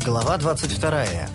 Глава 22.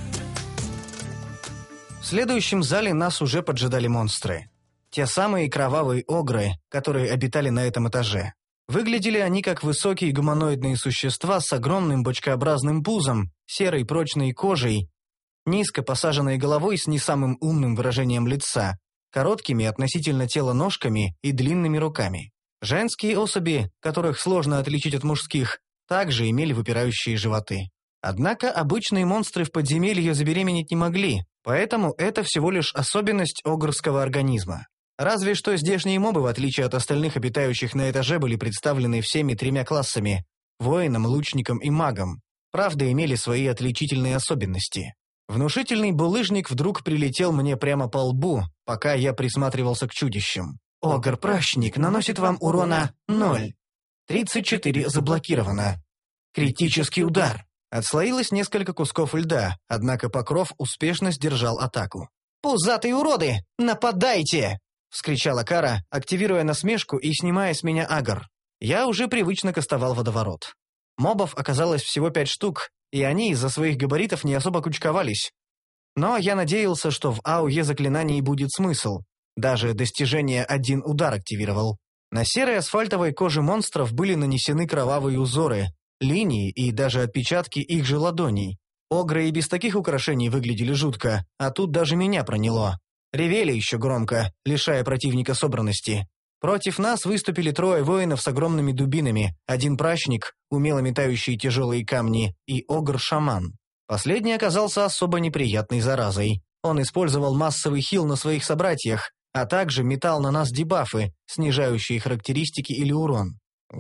В следующем зале нас уже поджидали монстры. Те самые кровавые огры, которые обитали на этом этаже. Выглядели они как высокие гуманоидные существа с огромным бочкообразным пузом, серой прочной кожей, низко посаженной головой с не самым умным выражением лица, короткими относительно тела ножками и длинными руками. Женские особи, которых сложно отличить от мужских, также имели выпирающие животы. Однако обычные монстры в подземелье забеременеть не могли, поэтому это всего лишь особенность огрского организма. Разве что здешние мобы, в отличие от остальных обитающих на этаже, были представлены всеми тремя классами – воином, лучником и магом. Правда, имели свои отличительные особенности. Внушительный булыжник вдруг прилетел мне прямо по лбу, пока я присматривался к чудищам. Огр-пращник наносит вам урона 0. 34 заблокировано. Критический удар. Отслоилось несколько кусков льда, однако покров успешно сдержал атаку. «Пузатые уроды! Нападайте!» — вскричала Кара, активируя насмешку и снимая с меня агр. Я уже привычно кастовал водоворот. Мобов оказалось всего 5 штук, и они из-за своих габаритов не особо кучковались. Но я надеялся, что в АОЕ заклинаний будет смысл. Даже достижение 1 удар активировал. На серой асфальтовой коже монстров были нанесены кровавые узоры, линии и даже отпечатки их же ладоней. Огры и без таких украшений выглядели жутко, а тут даже меня проняло. Ревели еще громко, лишая противника собранности. Против нас выступили 3 воинов с огромными дубинами, 1 пращник, умело метающий тяжелые камни, и огр-шаман. Последний оказался особо неприятной заразой. Он использовал массовый хил на своих собратьях, а также метал на нас дебафы, снижающие характеристики или урон.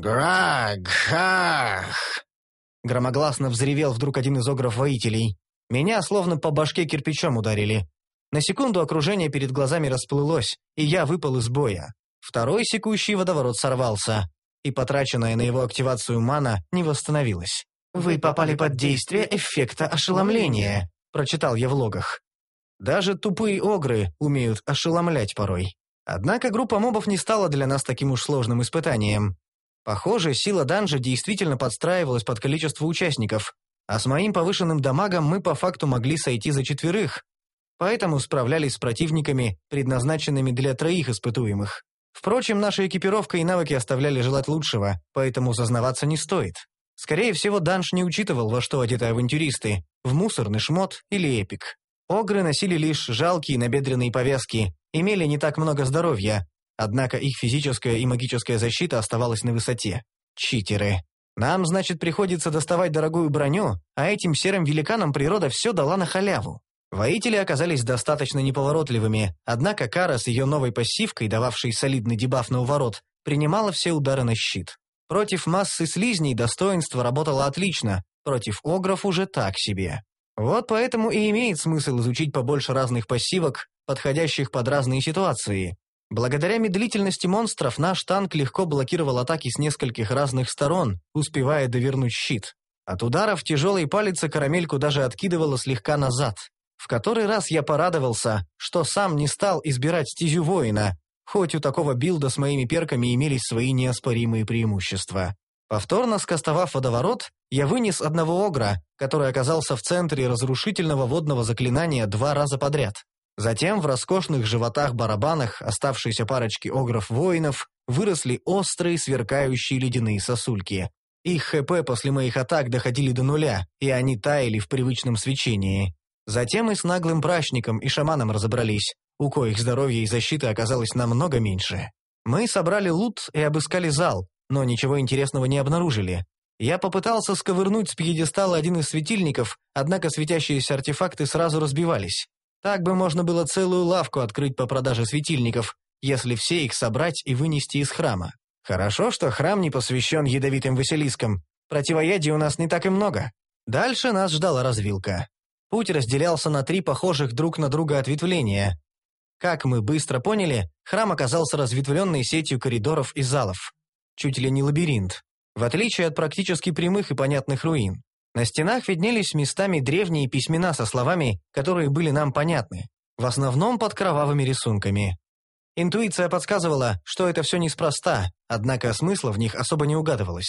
«Граг-хах!» Громогласно взревел вдруг один из огров-воителей. Меня словно по башке кирпичом ударили. На секунду окружение перед глазами расплылось, и я выпал из боя. Второй секущий водоворот сорвался, и потраченная на его активацию мана не восстановилась. «Вы попали под действие эффекта ошеломления», — прочитал я в логах. Даже тупые огры умеют ошеломлять порой. Однако группа мобов не стала для нас таким уж сложным испытанием. Похоже, сила данжа действительно подстраивалась под количество участников, а с моим повышенным дамагом мы по факту могли сойти за 4, поэтому справлялись с противниками, предназначенными для 3 испытуемых. Впрочем, наша экипировка и навыки оставляли желать лучшего, поэтому зазнаваться не стоит. Скорее всего, данж не учитывал, во что одеты авантюристы, в мусорный шмот или эпик. Огры носили лишь жалкие набедренные повязки, имели не так много здоровья, однако их физическая и магическая защита оставалась на высоте. Читеры. Нам, значит, приходится доставать дорогую броню, а этим серым великанам природа все дала на халяву. Воители оказались достаточно неповоротливыми, однако Кара с ее новой пассивкой, дававшей солидный дебаф на уворот, принимала все удары на щит. Против массы слизней достоинство работало отлично, против огров уже так себе. Вот поэтому и имеет смысл изучить побольше разных пассивок, подходящих под разные ситуации. Благодаря медлительности монстров наш танк легко блокировал атаки с нескольких разных сторон, успевая довернуть щит. От ударов тяжелой палицы карамельку даже откидывало слегка назад. В который раз я порадовался, что сам не стал избирать стезю воина, хоть у такого билда с моими перками имелись свои неоспоримые преимущества. Повторно скастовав водоворот, я вынес одного огра, который оказался в центре разрушительного водного заклинания 2 раза подряд. Затем в роскошных животах-барабанах оставшиеся парочки огров-воинов выросли острые сверкающие ледяные сосульки. Их ХП после моих атак доходили до 0, и они таяли в привычном свечении. Затем и с наглым пращником и шаманом разобрались, у коих здоровья и защиты оказалось намного меньше. Мы собрали лут и обыскали зал, но ничего интересного не обнаружили. Я попытался сковырнуть с пьедестала один из светильников, однако светящиеся артефакты сразу разбивались. Так бы можно было целую лавку открыть по продаже светильников, если все их собрать и вынести из храма. Хорошо, что храм не посвящен ядовитым василискам. Противоядий у нас не так и много. Дальше нас ждала развилка. Путь разделялся на 3 похожих друг на друга ответвления. Как мы быстро поняли, храм оказался разветвленной сетью коридоров и залов. Чуть ли не лабиринт, в отличие от практически прямых и понятных руин. На стенах виднелись местами древние письмена со словами, которые были нам понятны, в основном под кровавыми рисунками. Интуиция подсказывала, что это все неспроста, однако смысла в них особо не угадывалось.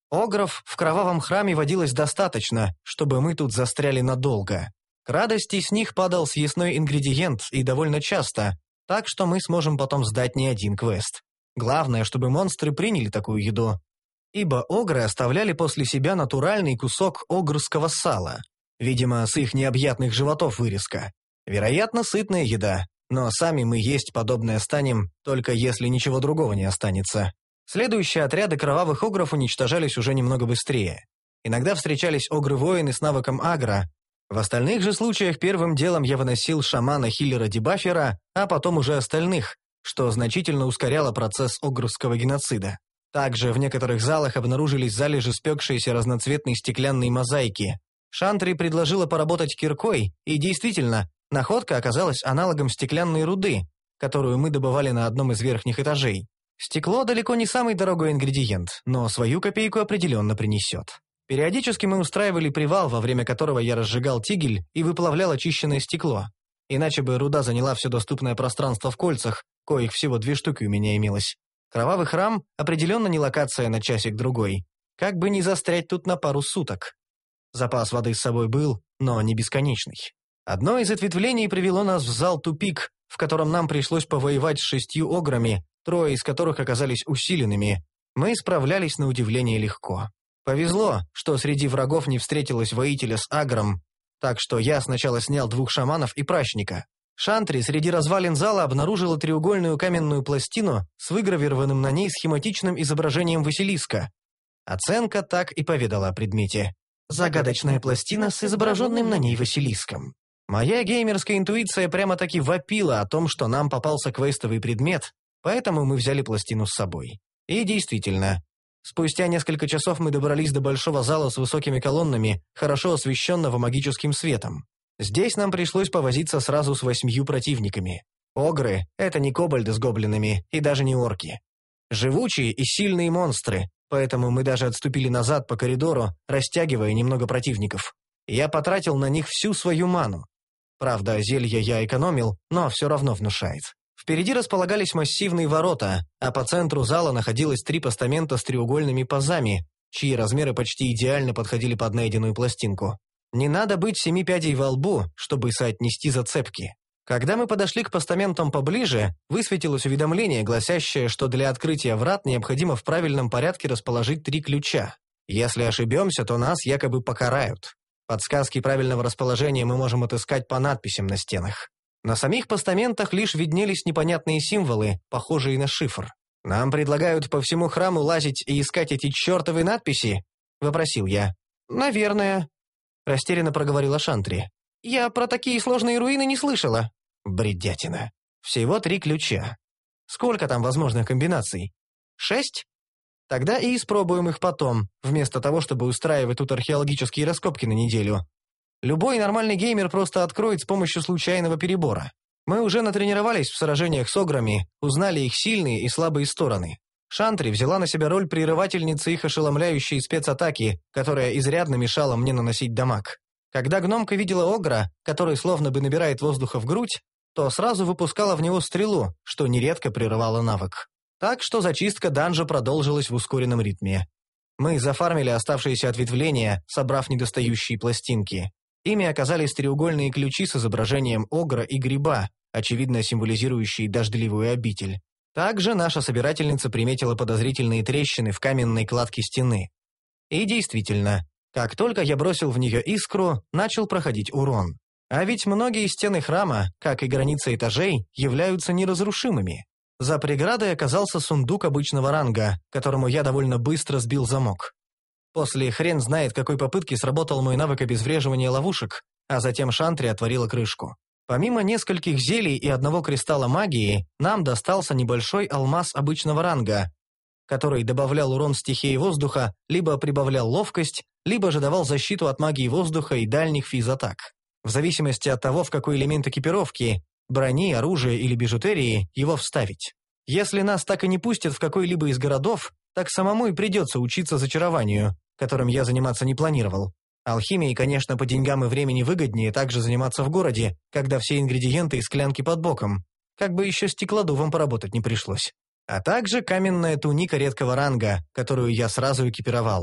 Огров в кровавом храме водилось достаточно, чтобы мы тут застряли надолго. К радости с них падал съестной ингредиент и довольно часто, так что мы сможем потом сдать не один квест. Главное, чтобы монстры приняли такую еду. Ибо огры оставляли после себя натуральный кусок огрского сала. Видимо, с их необъятных животов вырезка. Вероятно, сытная еда, но сами мы есть подобное станем, только если ничего другого не останется. Следующие отряды кровавых огров уничтожались уже немного быстрее. Иногда встречались огры-воины с навыком агро. В остальных же случаях первым делом я выносил шамана-хиллера-дебафера, а потом уже остальных, что значительно ускоряло процесс огрского геноцида. Также в некоторых залах обнаружились залежи спекшейся разноцветной стеклянной мозаики. Шантри предложила поработать киркой, и действительно, находка оказалась аналогом стеклянной руды, которую мы добывали на одном из верхних этажей. Стекло далеко не самый дорогой ингредиент, но свою копейку определенно принесет. Периодически мы устраивали привал, во время которого я разжигал тигель и выплавлял очищенное стекло. Иначе бы руда заняла все доступное пространство в кольцах, коих всего 2 штуки у меня имелось. Кровавый храм определенно не локация на часик-другой. Как бы не застрять тут на пару суток. Запас воды с собой был, но не бесконечный. Одно из ответвлений привело нас в зал-тупик, в котором нам пришлось повоевать с 6 ограми, 3 из которых оказались усиленными. Мы справлялись на удивление легко. Повезло, что среди врагов не встретилось воителя с агром, так что я сначала снял 2 шаманов и прачника. Шантри среди развалин зала обнаружила треугольную каменную пластину с выгравированным на ней схематичным изображением Василиска. Оценка так и поведала о предмете. Загадочная пластина с изображенным на ней Василиском. Моя геймерская интуиция прямо-таки вопила о том, что нам попался квестовый предмет, поэтому мы взяли пластину с собой. И действительно, спустя несколько часов мы добрались до большого зала с высокими колоннами, хорошо освещенного магическим светом. Здесь нам пришлось повозиться сразу с 8 противниками. Огры — это не кобальды с гоблинами и даже не орки. Живучие и сильные монстры, поэтому мы даже отступили назад по коридору, растягивая немного противников. Я потратил на них всю свою ману. Правда, зелья я экономил, но все равно внушает. Впереди располагались массивные ворота, а по центру зала находилось 3 постамента с треугольными пазами, чьи размеры почти идеально подходили под найденную пластинку. Не надо быть 7 пядей во лбу, чтобы соотнести зацепки. Когда мы подошли к постаментам поближе, высветилось уведомление, гласящее, что для открытия врат необходимо в правильном порядке расположить 3 ключа. Если ошибемся, то нас якобы покарают. Подсказки правильного расположения мы можем отыскать по надписям на стенах. На самих постаментах лишь виднелись непонятные символы, похожие на шифр. «Нам предлагают по всему храму лазить и искать эти чертовы надписи?» — вопросил я. «Наверное», — растерянно проговорила Шантри. «Я про такие сложные руины не слышала». Бредятина. Всего 3 ключа. Сколько там возможных комбинаций? 6? Тогда и испробуем их потом, вместо того, чтобы устраивать тут археологические раскопки на неделю. Любой нормальный геймер просто откроет с помощью случайного перебора. Мы уже натренировались в сражениях с ограми, узнали их сильные и слабые стороны. Шантри взяла на себя роль прерывательницы их ошеломляющей спецатаки, которая изрядно мешала мне наносить дамаг. Когда гномка видела огра, который словно бы набирает воздуха в грудь, то сразу выпускала в него стрелу, что нередко прерывало навык. Так что зачистка данжа продолжилась в ускоренном ритме. Мы зафармили оставшиеся ответвления, собрав недостающие пластинки. Ими оказались треугольные ключи с изображением огра и гриба, очевидно символизирующие дождливую обитель. Также наша собирательница приметила подозрительные трещины в каменной кладке стены. И действительно, как только я бросил в нее искру, начал проходить урон. А ведь многие стены храма, как и границы этажей, являются неразрушимыми. За преградой оказался сундук обычного ранга, которому я довольно быстро сбил замок. После хрен знает какой попытки сработал мой навык обезвреживания ловушек, а затем Шантри отворила крышку. Помимо нескольких зелий и 1 кристалла магии, нам достался небольшой алмаз обычного ранга, который добавлял урон стихии воздуха, либо прибавлял ловкость, либо же давал защиту от магии воздуха и дальних физатак. В зависимости от того, в какой элемент экипировки, брони, оружия или бижутерии, его вставить. Если нас так и не пустят в какой-либо из городов, так самому и придется учиться зачарованию, которым я заниматься не планировал. Алхимией, конечно, по деньгам и времени выгоднее также заниматься в городе, когда все ингредиенты и склянки под боком. Как бы еще стеклодувом поработать не пришлось. А также каменная туника редкого ранга, которую я сразу экипировал.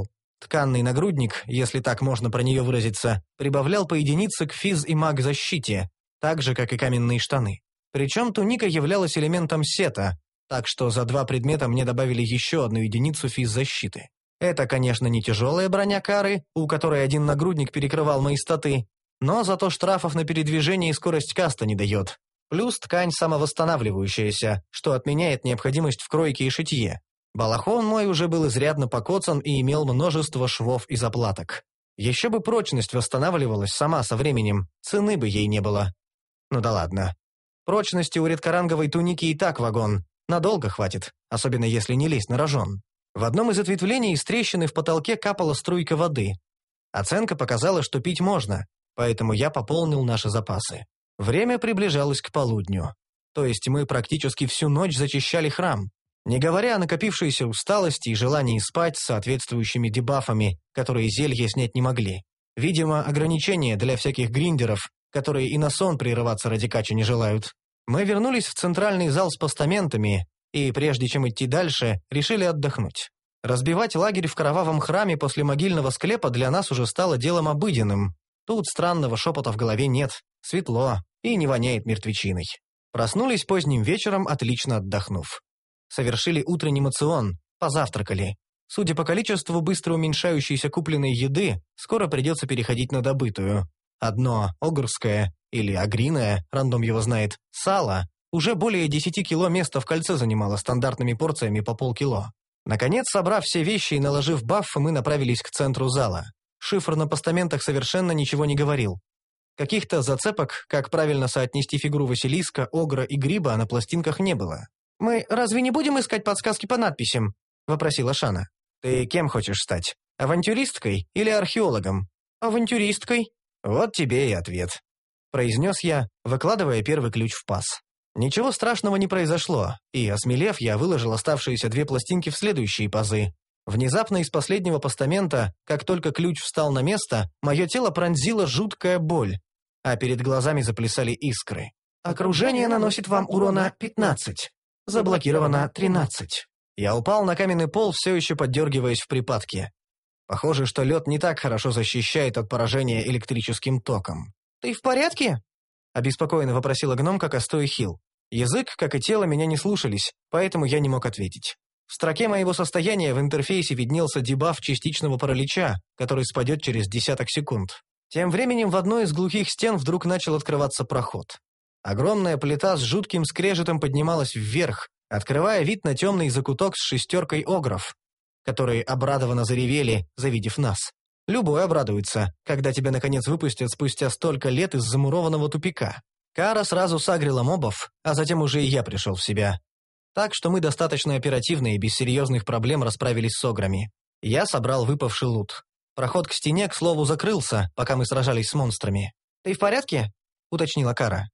Тканный нагрудник, если так можно про нее выразиться, прибавлял по единице к физ- и маг-защите, так же, как и каменные штаны. Причем туника являлась элементом сета, так что за 2 предмета мне добавили еще 1 единицу физ-защиты. Это, конечно, не тяжелая броня Кары, у которой 1 нагрудник перекрывал мои статы, но зато штрафов на передвижение и скорость каста не дает. Плюс ткань самовосстанавливающаяся, что отменяет необходимость в кройке и шитье. Балахон мой уже был изрядно покоцан и имел множество швов и заплаток. Еще бы прочность восстанавливалась сама со временем, цены бы ей не было. Ну да ладно. Прочности у редкоранговой туники и так вагон. Надолго хватит, особенно если не лезть на рожон. В одном из ответвлений из трещины в потолке капала струйка воды. Оценка показала, что пить можно, поэтому я пополнил наши запасы. Время приближалось к полудню. То есть мы практически всю ночь зачищали храм. Не говоря о накопившейся усталости и желании спать с соответствующими дебафами, которые зелья снять не могли. Видимо, ограничения для всяких гриндеров, которые и на сон прерываться ради кача не желают. Мы вернулись в центральный зал с постаментами, и прежде чем идти дальше, решили отдохнуть. Разбивать лагерь в кровавом храме после могильного склепа для нас уже стало делом обыденным. Тут странного шепота в голове нет, светло и не воняет мертвечиной. Проснулись поздним вечером, отлично отдохнув. Совершили утренний мацион, позавтракали. Судя по количеству быстро уменьшающейся купленной еды, скоро придется переходить на добытую. Одно огрское, или агриное, рандом его знает, сало, уже более 10 кило места в кольце занимало стандартными порциями по полкило. Наконец, собрав все вещи и наложив баффы, мы направились к центру зала. Шифр на постаментах совершенно ничего не говорил. Каких-то зацепок, как правильно соотнести фигуру Василиска, Огра и Гриба, на пластинках не было. «Мы разве не будем искать подсказки по надписям?» — вопросила Шана. «Ты кем хочешь стать? Авантюристкой или археологом?» «Авантюристкой». «Вот тебе и ответ», — произнес я, выкладывая первый ключ в паз. Ничего страшного не произошло, и, осмелев, я выложил оставшиеся 2 пластинки в следующие пазы. Внезапно из последнего постамента, как только ключ встал на место, мое тело пронзила жуткая боль, а перед глазами заплясали искры. «Окружение наносит вам урона 15. Заблокировано 13. Я упал на каменный пол, все еще поддергиваясь в припадке. Похоже, что лед не так хорошо защищает от поражения электрическим током. «Ты в порядке?» — обеспокоенно вопросила гномка Костой Хилл. Язык, как и тело, меня не слушались, поэтому я не мог ответить. В строке моего состояния в интерфейсе виднелся дебаф частичного паралича, который спадет через десяток секунд. Тем временем в одной из глухих стен вдруг начал открываться проход. Огромная плита с жутким скрежетом поднималась вверх, открывая вид на темный закуток с 6 огров, которые обрадованно заревели, завидев нас. Любой обрадуется, когда тебя наконец выпустят спустя столько лет из замурованного тупика. Кара сразу сагрила мобов, а затем уже и я пришел в себя. Так что мы достаточно оперативно и без серьезных проблем расправились с ограми. Я собрал выпавший лут. Проход к стене, к слову, закрылся, пока мы сражались с монстрами. «Ты в порядке?» — уточнила Кара.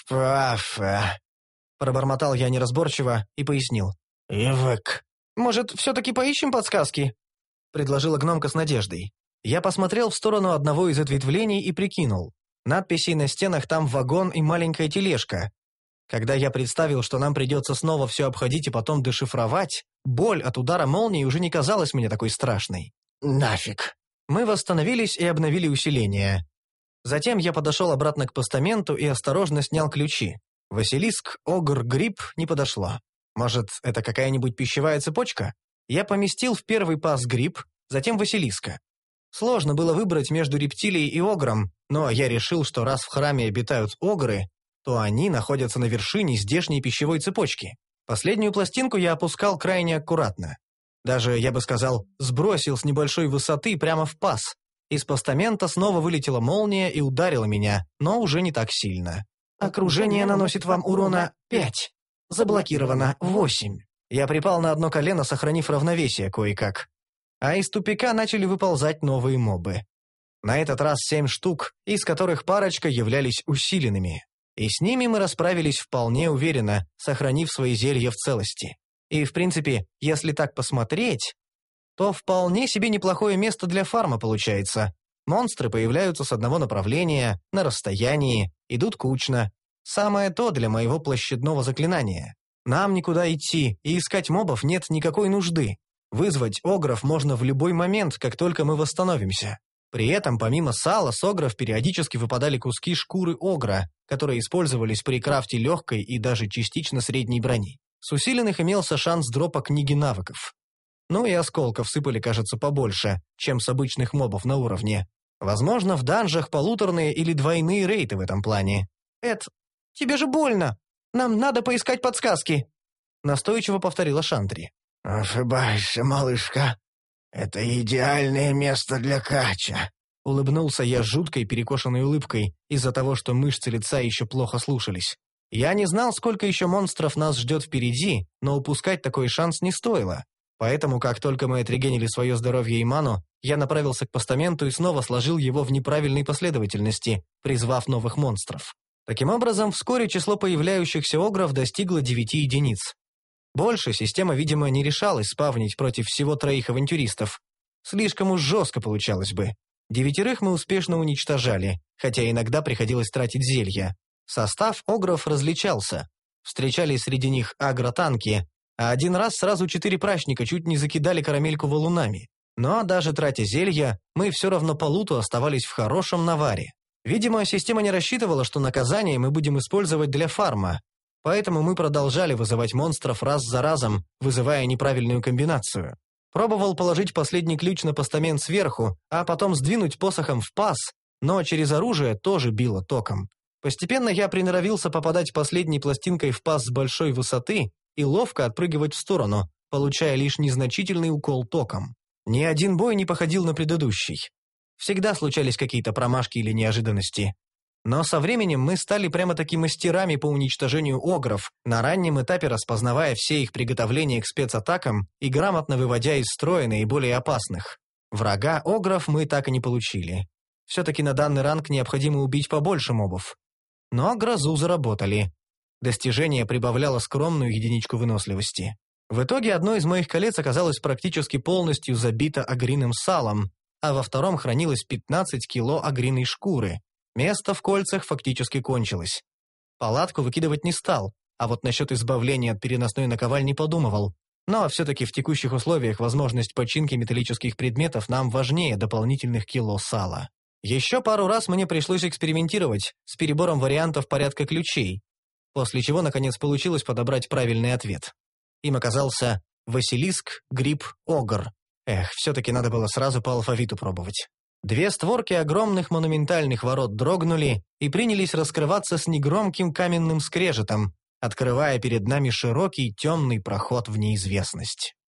Пробормотал я неразборчиво и пояснил. «Ивык». «Может, все-таки поищем подсказки?» — предложила гномка с надеждой. Я посмотрел в сторону одного из ответвлений и прикинул. Надписей на стенах там вагон и маленькая тележка. Когда я представил, что нам придется снова все обходить и потом дешифровать, боль от удара молнии уже не казалась мне такой страшной. «Нафиг». Мы восстановились и обновили усиление. Затем я подошел обратно к постаменту и осторожно снял ключи. Василиск, Огр, Гриб не подошло. Может, это какая-нибудь пищевая цепочка? Я поместил в первый паз Гриб, затем Василиска. Сложно было выбрать между рептилией и Огром, но я решил, что раз в храме обитают Огры, то они находятся на вершине здешней пищевой цепочки. Последнюю пластинку я опускал крайне аккуратно. Даже, я бы сказал, сбросил с небольшой высоты прямо в паз. Из постамента снова вылетела молния и ударила меня, но уже не так сильно. «Окружение наносит вам урона 5. Заблокировано 8». Я припал на одно колено, сохранив равновесие кое-как. А из тупика начали выползать новые мобы. На этот раз 7 штук, из которых парочка являлись усиленными. И с ними мы расправились вполне уверенно, сохранив свои зелья в целости. И, в принципе, если так посмотреть, то вполне себе неплохое место для фарма получается. Монстры появляются с одного направления, на расстоянии, идут кучно. Самое то для моего площадного заклинания. Нам никуда идти, и искать мобов нет никакой нужды. Вызвать огров можно в любой момент, как только мы восстановимся. При этом, помимо сала, с огров периодически выпадали куски шкуры огра, которые использовались при крафте легкой и даже частично средней брони. С усиленных имелся шанс дропа книги навыков. Ну и осколков сыпали, кажется, побольше, чем с обычных мобов на уровне. Возможно, в данжах полуторные или двойные рейты в этом плане. «Эд, тебе же больно! Нам надо поискать подсказки!» Настойчиво повторила Шантри. «Ошибаешься, малышка. Это идеальное место для кача». Улыбнулся я жуткой перекошенной улыбкой из-за того, что мышцы лица еще плохо слушались. Я не знал, сколько еще монстров нас ждет впереди, но упускать такой шанс не стоило. Поэтому, как только мы отрегенили свое здоровье и ману, я направился к постаменту и снова сложил его в неправильной последовательности, призвав новых монстров. Таким образом, вскоре число появляющихся огров достигло 9 единиц. Больше система, видимо, не решалась спавнить против всего 3 авантюристов. Слишком уж жестко получалось бы. 9 мы успешно уничтожали, хотя иногда приходилось тратить зелья. Состав огров различался. Встречались среди них агротанки, а один раз сразу 4 прачника чуть не закидали карамельку валунами. Но даже тратя зелья, мы все равно по луту оставались в хорошем наваре. Видимо, система не рассчитывала, что наказание мы будем использовать для фарма, поэтому мы продолжали вызывать монстров раз за разом, вызывая неправильную комбинацию. Пробовал положить последний ключ на постамент сверху, а потом сдвинуть посохом в паз, но через оружие тоже било током. Постепенно я приноровился попадать последней пластинкой в паз с большой высоты и ловко отпрыгивать в сторону, получая лишь незначительный укол током. Ни один бой не походил на предыдущий. Всегда случались какие-то промашки или неожиданности. Но со временем мы стали прямо-таки мастерами по уничтожению огров, на раннем этапе распознавая все их приготовления к спецатакам и грамотно выводя из строя наиболее опасных. Врага огров мы так и не получили. Все-таки на данный ранг необходимо убить побольше мобов. Но грозу заработали. Достижение прибавляло скромную единичку выносливости. В итоге одно из моих колец оказалось практически полностью забито агриным салом, а во втором хранилось 15 кило агриной шкуры. Место в кольцах фактически кончилось. Палатку выкидывать не стал, а вот насчет избавления от переносной наковальни подумывал. Но все-таки в текущих условиях возможность починки металлических предметов нам важнее дополнительных кило сала. Еще пару раз мне пришлось экспериментировать с перебором вариантов порядка ключей, после чего, наконец, получилось подобрать правильный ответ. Им оказался Василиск, Гриб, Огр. Все-таки надо было сразу по алфавиту пробовать. 2 створки огромных монументальных ворот дрогнули и принялись раскрываться с негромким каменным скрежетом, открывая перед нами широкий темный проход в неизвестность.